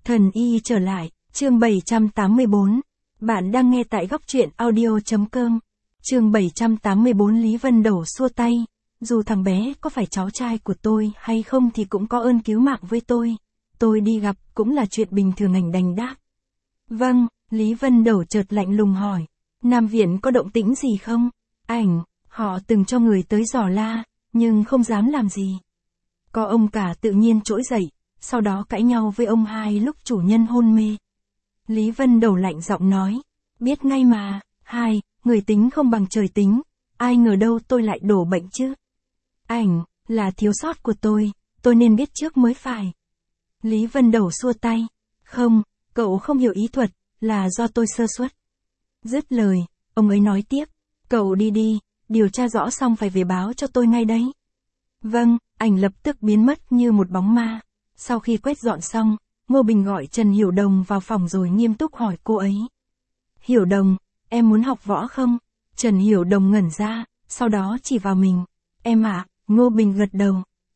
Thần y trở lại, chương 784. Bạn đang nghe tại góc truyện audio.com. Chương 784. Lý Vân Đẩu xua tay. Dù thằng bé có phải cháu trai của tôi hay không thì cũng có ơn cứu mạng với tôi. Tôi đi gặp cũng là chuyện bình thường, ảnh đành đáp. Vâng, Lý Vân Đẩu chợt lạnh lùng hỏi. Nam viện có động tĩnh gì không? Ảnh, họ từng cho người tới dò la, nhưng không dám làm gì. Có ông cả tự nhiên trỗi dậy, sau đó cãi nhau với ông hai lúc chủ nhân hôn mê. Lý Vân Đẩu lạnh giọng nói. Biết ngay mà, hai, người tính không bằng trời tính, ai ngờ đâu tôi lại đổ bệnh chứ. Ảnh, là thiếu sót của tôi nên biết trước mới phải. Lý Vân Đẩu xua tay. Không, cậu không hiểu ý thuật, là do tôi sơ suất. Dứt lời, ông ấy nói tiếp. Cậu đi, điều tra rõ xong phải về báo cho tôi ngay đấy. Vâng, ảnh lập tức biến mất như một bóng ma. Sau khi quét dọn xong, Ngô Bình gọi Trần Hiểu Đồng vào phòng rồi nghiêm túc hỏi cô ấy. Hiểu Đồng, em muốn học võ không? Trần Hiểu Đồng ngẩn ra, sau đó chỉ vào mình. Em ạ, Ngô Bình gật đầu.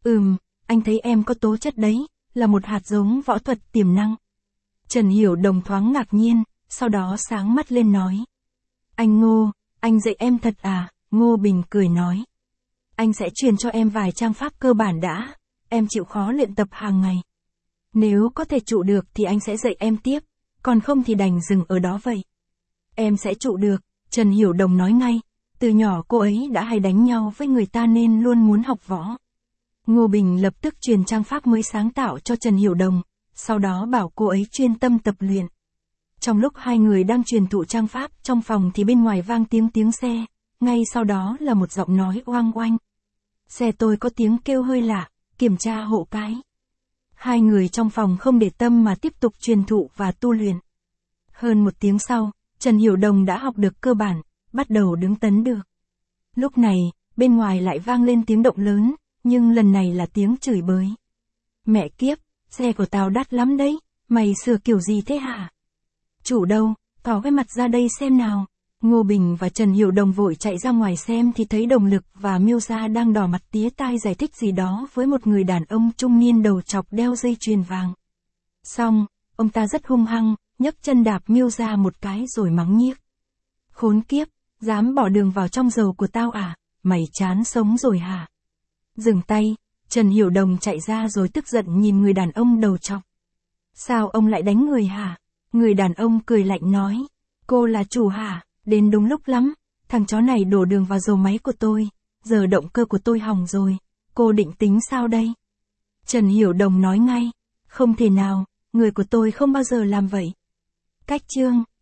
Anh thấy em có tố chất đấy, là một hạt giống võ thuật tiềm năng. Trần Hiểu Đồng thoáng ngạc nhiên, sau đó sáng mắt lên nói. Anh Ngô, anh dạy em thật à? Ngô Bình cười nói. Anh sẽ truyền cho em vài trang pháp cơ bản đã, em chịu khó luyện tập hàng ngày. Nếu có thể trụ được thì anh sẽ dạy em tiếp, còn không thì đành dừng ở đó vậy. Em sẽ trụ được, Trần Hiểu Đồng nói ngay, từ nhỏ cô ấy đã hay đánh nhau với người ta nên luôn muốn học võ. Ngô Bình lập tức truyền trang pháp mới sáng tạo cho Trần Hiểu Đồng, sau đó bảo cô ấy chuyên tâm tập luyện. Trong lúc hai người đang truyền thụ trang pháp trong phòng thì bên ngoài vang tiếng xe, ngay sau đó là một giọng nói oang oanh. Xe tôi có tiếng kêu hơi lạ, kiểm tra hộ cái. Hai người trong phòng không để tâm mà tiếp tục truyền thụ và tu luyện. Hơn một tiếng sau, Trần Hiểu Đồng đã học được cơ bản, bắt đầu đứng tấn được. Lúc này, bên ngoài lại vang lên tiếng động lớn, nhưng lần này là tiếng chửi bới. Mẹ kiếp, xe của tao đắt lắm đấy, mày sửa kiểu gì thế hả? Chủ đâu, tỏ cái mặt ra đây xem nào. Ngô Bình và Trần Hiểu Đồng vội chạy ra ngoài xem thì thấy Đồng Lực và Miêu Gia đang đỏ mặt tía tai giải thích gì đó với một người đàn ông trung niên đầu chọc đeo dây chuyền vàng. Xong, ông ta rất hung hăng, nhấc chân đạp Miêu Gia một cái rồi mắng nhiếc. Khốn kiếp, dám bỏ đường vào trong dầu của tao à, mày chán sống rồi hả? Dừng tay, Trần Hiểu Đồng chạy ra rồi tức giận nhìn người đàn ông đầu chọc. Sao ông lại đánh người hả? Người đàn ông cười lạnh nói. Cô là chủ hả? Đến đúng lúc lắm, thằng chó này đổ đường vào dầu máy của tôi, giờ động cơ của tôi hỏng rồi, cô định tính sao đây? Trần Hiểu Đồng nói ngay, không thể nào, người của tôi không bao giờ làm vậy. Cách chương